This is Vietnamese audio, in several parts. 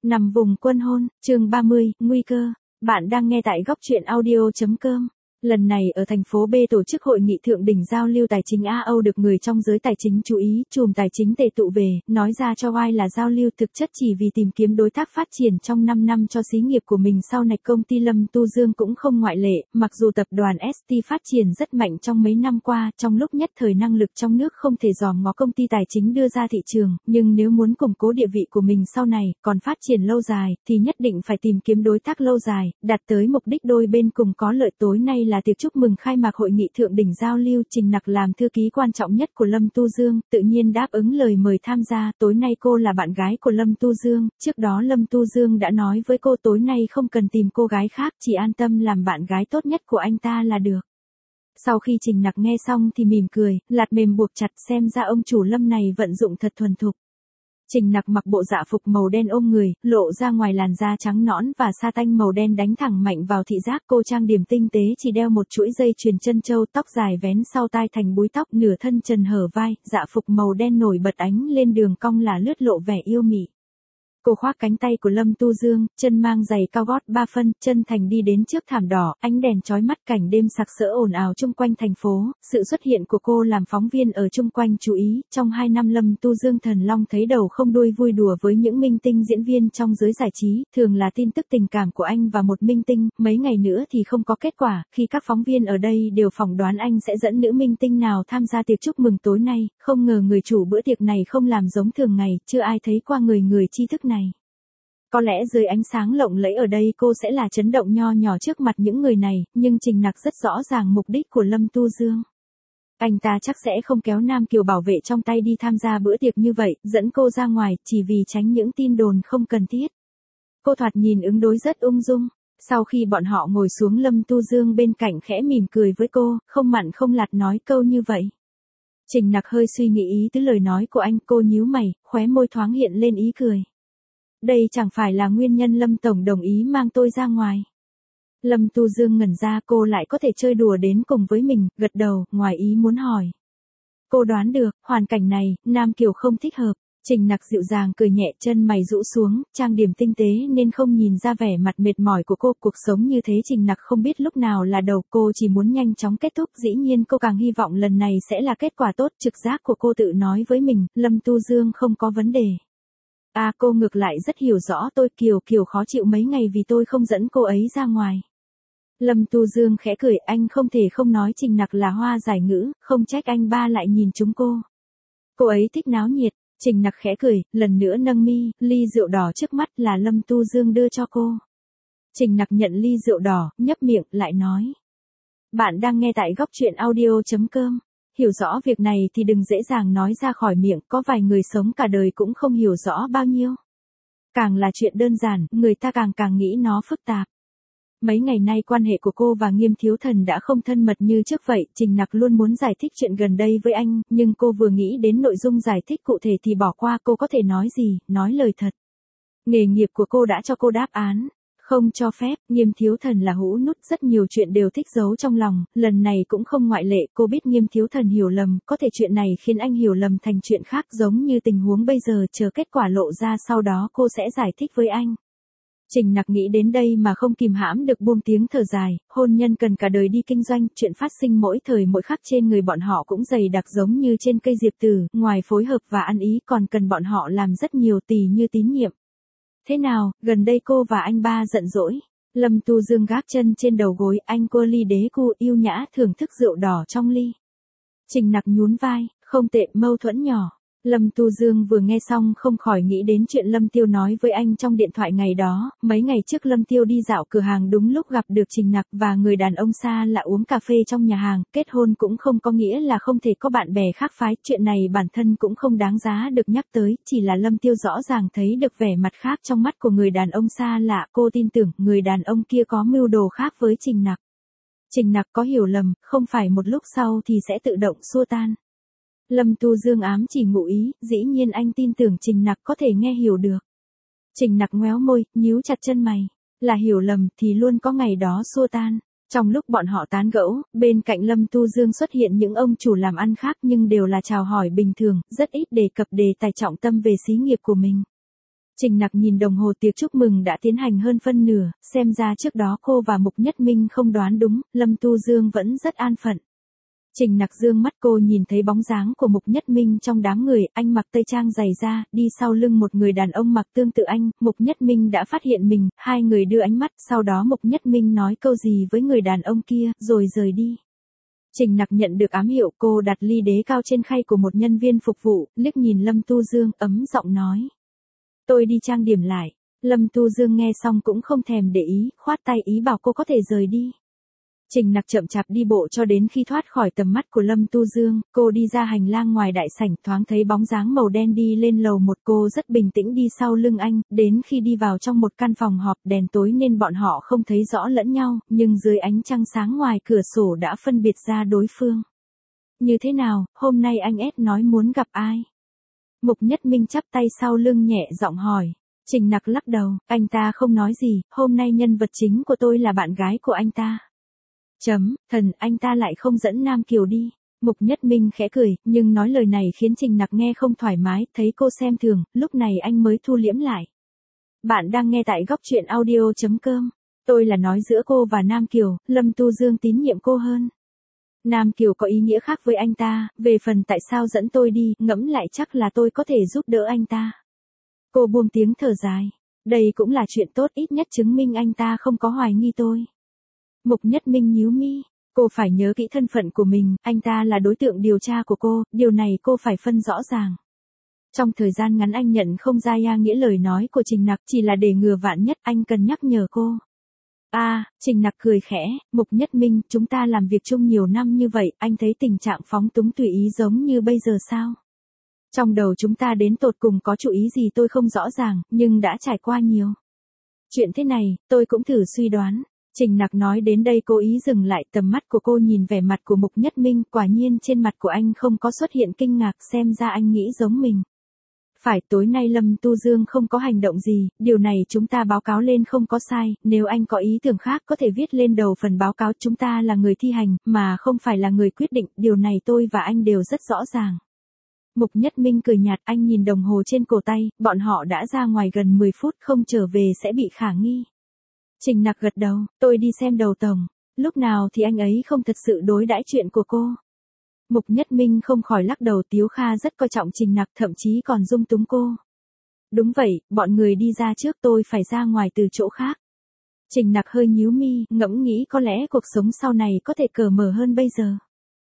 Nằm vùng quân hôn, chương 30, nguy cơ. Bạn đang nghe tại góc truyện audio.com. Lần này ở thành phố B tổ chức hội nghị thượng đỉnh giao lưu tài chính Á-Âu được người trong giới tài chính chú ý, chùm tài chính tề tụ về, nói ra cho oai là giao lưu thực chất chỉ vì tìm kiếm đối tác phát triển trong 5 năm cho xí nghiệp của mình sau này. Công ty Lâm Tu Dương cũng không ngoại lệ, mặc dù tập đoàn ST phát triển rất mạnh trong mấy năm qua, trong lúc nhất thời năng lực trong nước không thể dòm ngó công ty tài chính đưa ra thị trường, nhưng nếu muốn củng cố địa vị của mình sau này, còn phát triển lâu dài, thì nhất định phải tìm kiếm đối tác lâu dài, đạt tới mục đích đôi bên cùng có lợi. Tối nay là tiệc chúc mừng khai mạc hội nghị thượng đỉnh giao lưu, Trình Nặc làm thư ký quan trọng nhất của Lâm Tu Dương, tự nhiên đáp ứng lời mời tham gia. Tối nay cô là bạn gái của Lâm Tu Dương, trước đó Lâm Tu Dương đã nói với cô tối nay không cần tìm cô gái khác, chỉ an tâm làm bạn gái tốt nhất của anh ta là được. Sau khi Trình Nặc nghe xong thì mỉm cười, lạt mềm buộc chặt, xem ra ông chủ Lâm này vận dụng thật thuần thục. Trình Nặc mặc bộ dạ phục màu đen ôm người, lộ ra ngoài làn da trắng nõn và sa tanh màu đen đánh thẳng mạnh vào thị giác. Cô trang điểm tinh tế, chỉ đeo một chuỗi dây chuyền chân châu, tóc dài vén sau tai thành búi tóc, nửa thân trần hở vai, dạ phục màu đen nổi bật ánh lên đường cong là lướt lộ vẻ yêu mị. Cô khoác cánh tay của Lâm Tu Dương, chân mang giày cao gót 3 phân, chân thành đi đến trước thảm đỏ, ánh đèn chói mắt, cảnh đêm sặc sỡ ồn ào chung quanh thành phố. Sự xuất hiện của cô làm phóng viên ở chung quanh chú ý. Trong 2 năm Lâm Tu Dương thần long thấy đầu không đuôi vui đùa với những minh tinh diễn viên trong giới giải trí, thường là tin tức tình cảm của anh và một minh tinh, mấy ngày nữa thì không có kết quả, khi các phóng viên ở đây đều phỏng đoán anh sẽ dẫn nữ minh tinh nào tham gia tiệc chúc mừng tối nay, không ngờ người chủ bữa tiệc này không làm giống thường ngày, chưa ai thấy qua người tri thức này. Có lẽ dưới ánh sáng lộng lẫy ở đây cô sẽ là chấn động nho nhỏ trước mặt những người này, nhưng Trình Nặc rất rõ ràng mục đích của Lâm Tu Dương. Anh ta chắc sẽ không kéo nam kiều bảo vệ trong tay đi tham gia bữa tiệc như vậy, dẫn cô ra ngoài, chỉ vì tránh những tin đồn không cần thiết. Cô thoạt nhìn ứng đối rất ung dung. Sau khi bọn họ ngồi xuống, Lâm Tu Dương bên cạnh khẽ mỉm cười với cô, không mặn không lạt nói câu như vậy. Trình Nặc hơi suy nghĩ ý tứ lời nói của anh, cô nhíu mày, khóe môi thoáng hiện lên ý cười. Đây chẳng phải là nguyên nhân Lâm Tổng đồng ý mang tôi ra ngoài. Lâm Tu Dương ngẩn ra, cô lại có thể chơi đùa đến cùng với mình, gật đầu, ngoài ý muốn hỏi. Cô đoán được, hoàn cảnh này, nam kiều không thích hợp. Trình Nặc dịu dàng cười nhẹ, chân mày rũ xuống, trang điểm tinh tế nên không nhìn ra vẻ mặt mệt mỏi của cô. Cuộc sống như thế Trình Nặc không biết lúc nào là đầu, cô chỉ muốn nhanh chóng kết thúc. Dĩ nhiên cô càng hy vọng lần này sẽ là kết quả tốt. Trực giác của cô tự nói với mình, Lâm Tu Dương không có vấn đề. Cô ngược lại rất hiểu rõ tôi, Kiều khó chịu mấy ngày vì tôi không dẫn cô ấy ra ngoài. Lâm Tu Dương khẽ cười, anh không thể không nói Trình Nặc là hoa giải ngữ, không trách anh ba lại nhìn chúng cô. Cô ấy thích náo nhiệt. Trình Nặc khẽ cười, lần nữa nâng mi, ly rượu đỏ trước mắt là Lâm Tu Dương đưa cho cô. Trình Nặc nhận ly rượu đỏ, nhấp miệng, lại nói. Bạn đang nghe tại góc truyện audio.com. Hiểu rõ việc này thì đừng dễ dàng nói ra khỏi miệng, có vài người sống cả đời cũng không hiểu rõ bao nhiêu. Càng là chuyện đơn giản, người ta càng nghĩ nó phức tạp. Mấy ngày nay quan hệ của cô và Nghiêm Thiếu Thần đã không thân mật như trước vậy, Trình Nặc luôn muốn giải thích chuyện gần đây với anh, nhưng cô vừa nghĩ đến nội dung giải thích cụ thể thì bỏ qua. Cô có thể nói gì, nói lời thật. Nghề nghiệp của cô đã cho cô đáp án. Không cho phép. Nghiêm Thiếu Thần là hũ nút, rất nhiều chuyện đều thích giấu trong lòng, lần này cũng không ngoại lệ. Cô biết Nghiêm Thiếu Thần hiểu lầm, có thể chuyện này khiến anh hiểu lầm thành chuyện khác, giống như tình huống bây giờ, chờ kết quả lộ ra sau đó cô sẽ giải thích với anh. Trình Nặc nghĩ đến đây mà không kìm hãm được buông tiếng thở dài, hôn nhân cần cả đời đi kinh doanh, chuyện phát sinh mỗi thời mỗi khắc trên người bọn họ cũng dày đặc giống như trên cây diệp tử, ngoài phối hợp và ăn ý còn cần bọn họ làm rất nhiều, tỉ như tín nhiệm. Thế nào, gần đây cô và anh ba giận dỗi? Lâm Tu Dương gác chân trên đầu gối, anh cô ly đế cu yêu nhã thưởng thức rượu đỏ trong ly. Trình Nặc nhún vai, không tệ, mâu thuẫn nhỏ. Lâm Tu Dương vừa nghe xong không khỏi nghĩ đến chuyện Lâm Tiêu nói với anh trong điện thoại ngày đó. Mấy ngày trước Lâm Tiêu đi dạo cửa hàng đúng lúc gặp được Trình Nặc và người đàn ông xa lạ uống cà phê trong nhà hàng. Kết hôn cũng không có nghĩa là không thể có bạn bè khác phái. Chuyện này bản thân cũng không đáng giá được nhắc tới. Chỉ là Lâm Tiêu rõ ràng thấy được vẻ mặt khác trong mắt của người đàn ông xa lạ. Cô tin tưởng người đàn ông kia có mưu đồ khác với Trình Nặc. Trình Nặc có hiểu lầm, không phải một lúc sau thì sẽ tự động xua tan. Lâm Tu Dương ám chỉ ngụ ý, dĩ nhiên anh tin tưởng Trình Nặc có thể nghe hiểu được. Trình Nặc ngoéo môi, nhíu chặt chân mày. Là hiểu lầm thì luôn có ngày đó xua tan. Trong lúc bọn họ tán gẫu, bên cạnh Lâm Tu Dương xuất hiện những ông chủ làm ăn khác nhưng đều là chào hỏi bình thường, rất ít đề cập đề tài trọng tâm về xí nghiệp của mình. Trình Nặc nhìn đồng hồ, tiệc chúc mừng đã tiến hành hơn phân nửa, xem ra trước đó cô và Mục Nhất Minh không đoán đúng, Lâm Tu Dương vẫn rất an phận. Trình Nặc dương mắt, cô nhìn thấy bóng dáng của Mục Nhất Minh trong đám người, anh mặc tây trang dày da, đi sau lưng một người đàn ông mặc tương tự anh, Mục Nhất Minh đã phát hiện mình, hai người đưa ánh mắt, sau đó Mục Nhất Minh nói câu gì với người đàn ông kia, rồi rời đi. Trình Nặc nhận được ám hiệu, cô đặt ly đế cao trên khay của một nhân viên phục vụ, liếc nhìn Lâm Tu Dương, ấm giọng nói. Tôi đi trang điểm lại. Lâm Tu Dương nghe xong cũng không thèm để ý, khoát tay ý bảo cô có thể rời đi. Trình Nặc chậm chạp đi bộ cho đến khi thoát khỏi tầm mắt của Lâm Tu Dương, cô đi ra hành lang ngoài đại sảnh, thoáng thấy bóng dáng màu đen đi lên lầu một, cô rất bình tĩnh đi sau lưng anh, đến khi đi vào trong một căn phòng họp, đèn tối nên bọn họ không thấy rõ lẫn nhau, nhưng dưới ánh trăng sáng ngoài cửa sổ đã phân biệt ra đối phương. Như thế nào, hôm nay anh ép nói muốn gặp ai? Mục Nhất Minh chắp tay sau lưng nhẹ giọng hỏi. Trình Nặc lắc đầu, anh ta không nói gì, hôm nay nhân vật chính của tôi là bạn gái của anh ta. Thần, anh ta lại không dẫn Nam Kiều đi. Mục Nhất Minh khẽ cười, nhưng nói lời này khiến Trình Nặc nghe không thoải mái, thấy cô xem thường, lúc này anh mới thu liễm lại. Bạn đang nghe tại góc truyện audio.com. Tôi là nói giữa cô và Nam Kiều, Lâm Tu Dương tín nhiệm cô hơn. Nam Kiều có ý nghĩa khác với anh ta, về phần tại sao dẫn tôi đi, ngẫm lại chắc là tôi có thể giúp đỡ anh ta. Cô buông tiếng thở dài. Đây cũng là chuyện tốt, ít nhất chứng minh anh ta không có hoài nghi tôi. Mục Nhất Minh nhíu mi. Cô phải nhớ kỹ thân phận của mình, anh ta là đối tượng điều tra của cô, điều này cô phải phân rõ ràng. Trong thời gian ngắn anh nhận không ra nghĩa lời nói của Trình Nặc, chỉ là để ngừa vạn nhất, anh cần nhắc nhở cô. Trình Nặc cười khẽ, Mục Nhất Minh, chúng ta làm việc chung nhiều năm như vậy, anh thấy tình trạng phóng túng tùy ý giống như bây giờ sao? Trong đầu chúng ta đến tột cùng có chủ ý gì tôi không rõ ràng, nhưng đã trải qua nhiều. Chuyện thế này, tôi cũng thử suy đoán. Trình Nặc nói đến đây cố ý dừng lại, tầm mắt của cô nhìn vẻ mặt của Mục Nhất Minh, quả nhiên trên mặt của anh không có xuất hiện kinh ngạc, xem ra anh nghĩ giống mình. Phải, tối nay Lâm Tu Dương không có hành động gì, điều này chúng ta báo cáo lên không có sai, nếu anh có ý tưởng khác có thể viết lên đầu phần báo cáo, chúng ta là người thi hành, mà không phải là người quyết định, điều này tôi và anh đều rất rõ ràng. Mục Nhất Minh cười nhạt, anh nhìn đồng hồ trên cổ tay, bọn họ đã ra ngoài gần 10 phút, không trở về sẽ bị khả nghi. Trình Nặc gật đầu, tôi đi xem đầu tổng, lúc nào thì anh ấy không thật sự đối đãi chuyện của cô. Mục Nhất Minh không khỏi lắc đầu, Tiếu Kha rất coi trọng Trình Nặc, thậm chí còn dung túng cô. Đúng vậy, bọn người đi ra trước, tôi phải ra ngoài từ chỗ khác. Trình Nặc hơi nhíu mi, ngẫm nghĩ có lẽ cuộc sống sau này có thể cởi mở hơn bây giờ.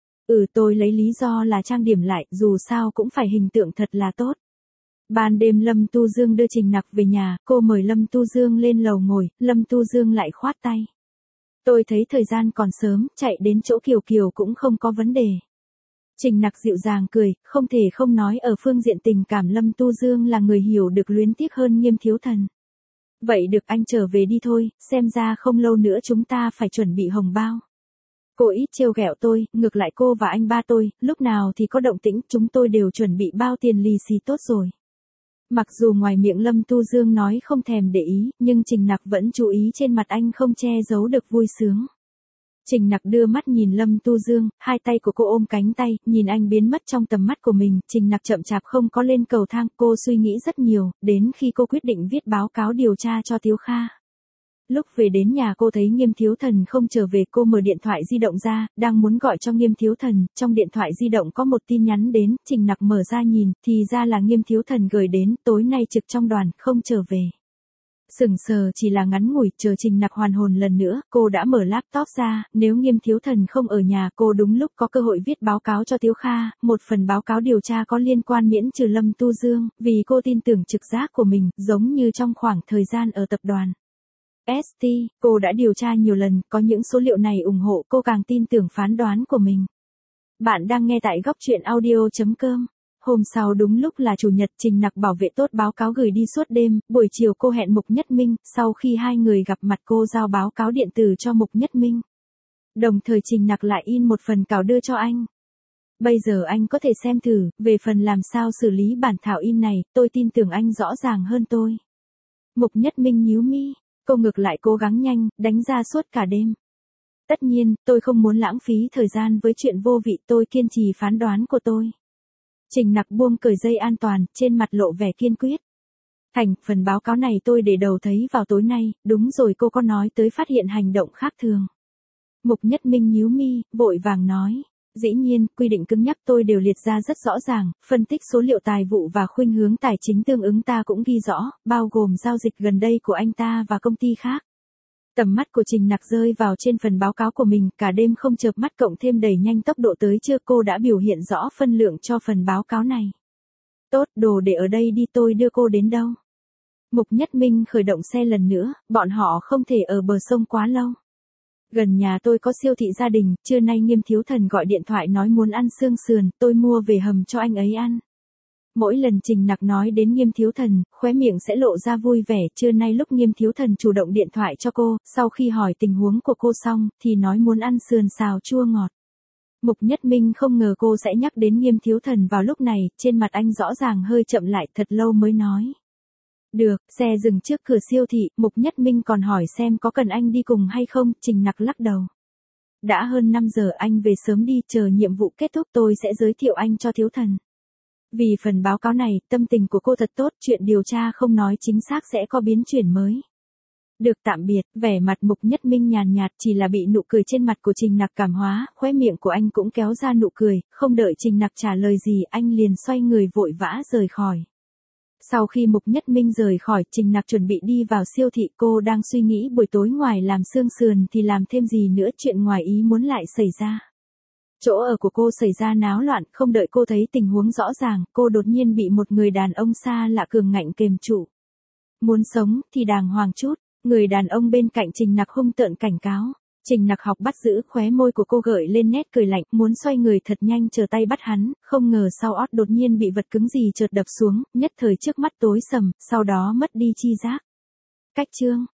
Tôi lấy lý do là trang điểm lại, dù sao cũng phải hình tượng thật là tốt. Ban đêm Lâm Tu Dương đưa Trình Nặc về nhà, cô mời Lâm Tu Dương lên lầu ngồi, Lâm Tu Dương lại khoát tay. Tôi thấy thời gian còn sớm, chạy đến chỗ Kiều Kiều cũng không có vấn đề. Trình Nặc dịu dàng cười, không thể không nói ở phương diện tình cảm Lâm Tu Dương là người hiểu được luyến tiếc hơn Nghiêm Thiếu Thần. Vậy được, anh trở về đi thôi, xem ra không lâu nữa chúng ta phải chuẩn bị hồng bao. Cô ít trêu ghẹo tôi, ngược lại cô và anh ba tôi, lúc nào thì có động tĩnh, chúng tôi đều chuẩn bị bao tiền lì xì tốt rồi. Mặc dù ngoài miệng Lâm Tu Dương nói không thèm để ý, nhưng Trình Nặc vẫn chú ý trên mặt anh không che giấu được vui sướng. Trình Nặc đưa mắt nhìn Lâm Tu Dương, hai tay của cô ôm cánh tay, nhìn anh biến mất trong tầm mắt của mình, Trình Nặc chậm chạp không có lên cầu thang, cô suy nghĩ rất nhiều, đến khi cô quyết định viết báo cáo điều tra cho Tiếu Kha. Lúc về đến nhà cô thấy Nghiêm Thiếu Thần không trở về, cô mở điện thoại di động ra, đang muốn gọi cho Nghiêm Thiếu Thần, trong điện thoại di động có một tin nhắn đến, Trình Nặc mở ra nhìn, thì ra là Nghiêm Thiếu Thần gửi đến, tối nay trực trong đoàn, không trở về. Sững sờ chỉ là ngắn ngủi, chờ Trình Nặc hoàn hồn lần nữa, cô đã mở laptop ra, nếu Nghiêm Thiếu Thần không ở nhà, cô đúng lúc có cơ hội viết báo cáo cho Tiếu Kha, một phần báo cáo điều tra có liên quan miễn trừ Lâm Tu Dương, vì cô tin tưởng trực giác của mình, giống như trong khoảng thời gian ở tập đoàn ST, cô đã điều tra nhiều lần, có những số liệu này ủng hộ cô càng tin tưởng phán đoán của mình. Bạn đang nghe tại góc truyện audio.com. Hôm sau đúng lúc là chủ nhật, Trình Nặc bảo vệ tốt báo cáo gửi đi suốt đêm, buổi chiều cô hẹn Mục Nhất Minh, sau khi hai người gặp mặt cô giao báo cáo điện tử cho Mục Nhất Minh. Đồng thời Trình Nặc lại in một phần cào đưa cho anh. Bây giờ anh có thể xem thử, về phần làm sao xử lý bản thảo in này, tôi tin tưởng anh rõ ràng hơn tôi. Mục Nhất Minh nhíu mi. Cô ngược lại cố gắng nhanh, đánh ra suốt cả đêm. Tất nhiên, tôi không muốn lãng phí thời gian với chuyện vô vị, tôi kiên trì phán đoán của tôi. Trình Nặc buông cởi dây an toàn, trên mặt lộ vẻ kiên quyết. Thành, phần báo cáo này tôi để đầu thấy vào tối nay, đúng rồi cô có nói tới phát hiện hành động khác thường. Mục Nhất Minh nhíu mi, vội vàng nói. Dĩ nhiên, quy định cứng nhắc tôi đều liệt ra rất rõ ràng, phân tích số liệu tài vụ và khuynh hướng tài chính tương ứng ta cũng ghi rõ, bao gồm giao dịch gần đây của anh ta và công ty khác. Tầm mắt của Trình Nặc rơi vào trên phần báo cáo của mình, cả đêm không chợp mắt cộng thêm đẩy nhanh tốc độ tới chưa cô đã biểu hiện rõ phân lượng cho phần báo cáo này. Tốt, đồ để ở đây đi tôi đưa cô đến đâu. Mục Nhất Minh khởi động xe lần nữa, bọn họ không thể ở bờ sông quá lâu. Gần nhà tôi có siêu thị gia đình, trưa nay Nghiêm Thiếu Thần gọi điện thoại nói muốn ăn xương sườn, tôi mua về hầm cho anh ấy ăn. Mỗi lần Trình Nặc nói đến Nghiêm Thiếu Thần, khóe miệng sẽ lộ ra vui vẻ, trưa nay lúc Nghiêm Thiếu Thần chủ động điện thoại cho cô, sau khi hỏi tình huống của cô xong, thì nói muốn ăn sườn xào chua ngọt. Mục Nhất Minh không ngờ cô sẽ nhắc đến Nghiêm Thiếu Thần vào lúc này, trên mặt anh rõ ràng hơi chậm lại thật lâu mới nói. Được, xe dừng trước cửa siêu thị, Mục Nhất Minh còn hỏi xem có cần anh đi cùng hay không, Trình Nặc lắc đầu. Đã hơn 5 giờ anh về sớm đi, chờ nhiệm vụ kết thúc tôi sẽ giới thiệu anh cho Thiếu Thần. Vì phần báo cáo này, tâm tình của cô thật tốt, chuyện điều tra không nói chính xác sẽ có biến chuyển mới. Được tạm biệt, vẻ mặt Mục Nhất Minh nhàn nhạt chỉ là bị nụ cười trên mặt của Trình Nặc cảm hóa, khóe miệng của anh cũng kéo ra nụ cười, không đợi Trình Nặc trả lời gì anh liền xoay người vội vã rời khỏi. Sau khi Mục Nhất Minh rời khỏi, Trình Nặc chuẩn bị đi vào siêu thị, cô đang suy nghĩ buổi tối ngoài làm xương sườn thì làm thêm gì nữa, chuyện ngoài ý muốn lại xảy ra. Chỗ ở của cô xảy ra náo loạn, không đợi cô thấy tình huống rõ ràng, cô đột nhiên bị một người đàn ông xa lạ cường ngạnh kềm trụ. Muốn sống thì đàng hoàng chút, người đàn ông bên cạnh Trình Nặc hung tợn cảnh cáo. Trình Nặc học bắt giữ, khóe môi của cô gợi lên nét cười lạnh, muốn xoay người thật nhanh chờ tay bắt hắn, không ngờ sau ót đột nhiên bị vật cứng gì chợt đập xuống, nhất thời trước mắt tối sầm, sau đó mất đi chi giác. Cách chương